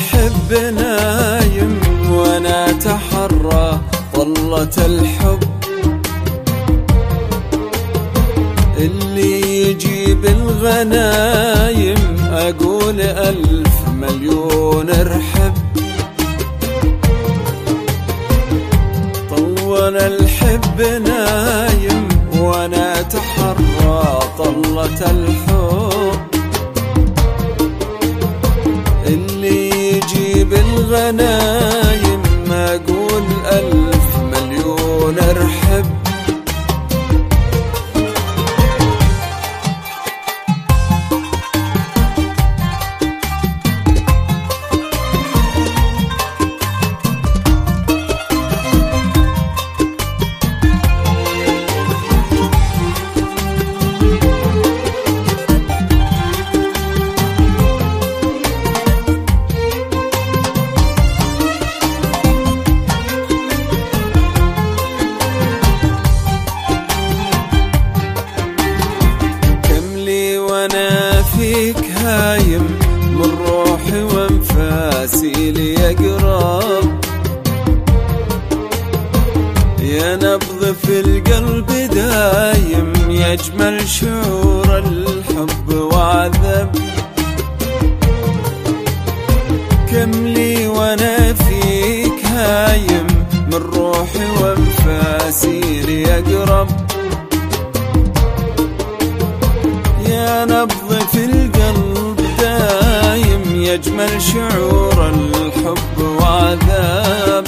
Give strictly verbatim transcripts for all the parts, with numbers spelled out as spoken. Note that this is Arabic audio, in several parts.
الحب نايم وانا اتحرى طلة الحب اللي يجيب الغنايم اقول الف مليون ارحب. طول الحب نايم وانا اتحرى طلة الحب اللي يجيب الغنايم اقول الف مليون ارحب. وانا فيك هايم من روحي وانفاسي لي اقرب، يا نبض في القلب دايم يجمل شعور الحب وعذب. كم لي وانا فيك هايم من روحي وانفاسي لي اقرب، يا نبض في القلب دايم يجمل شعور الحب وعذاب.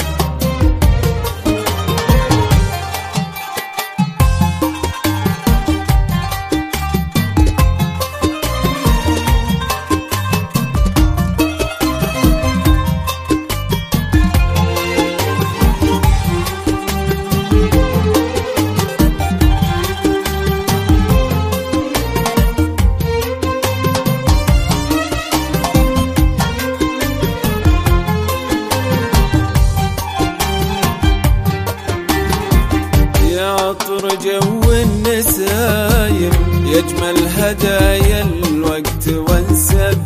عطر جو النسايم يجمل هدايا الوقت وانسب،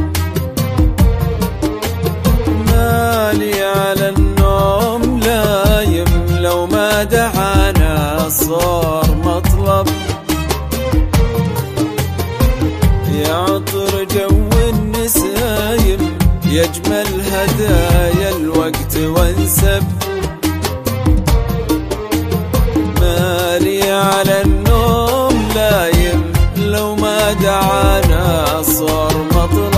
مالي على النوم لايم لو ما دعانا صار مطلب. يا عطر جو النسايم يجمل هدايا الوقت وانسب، مالي على النوم لايم لو ما دعانا صار مطلب.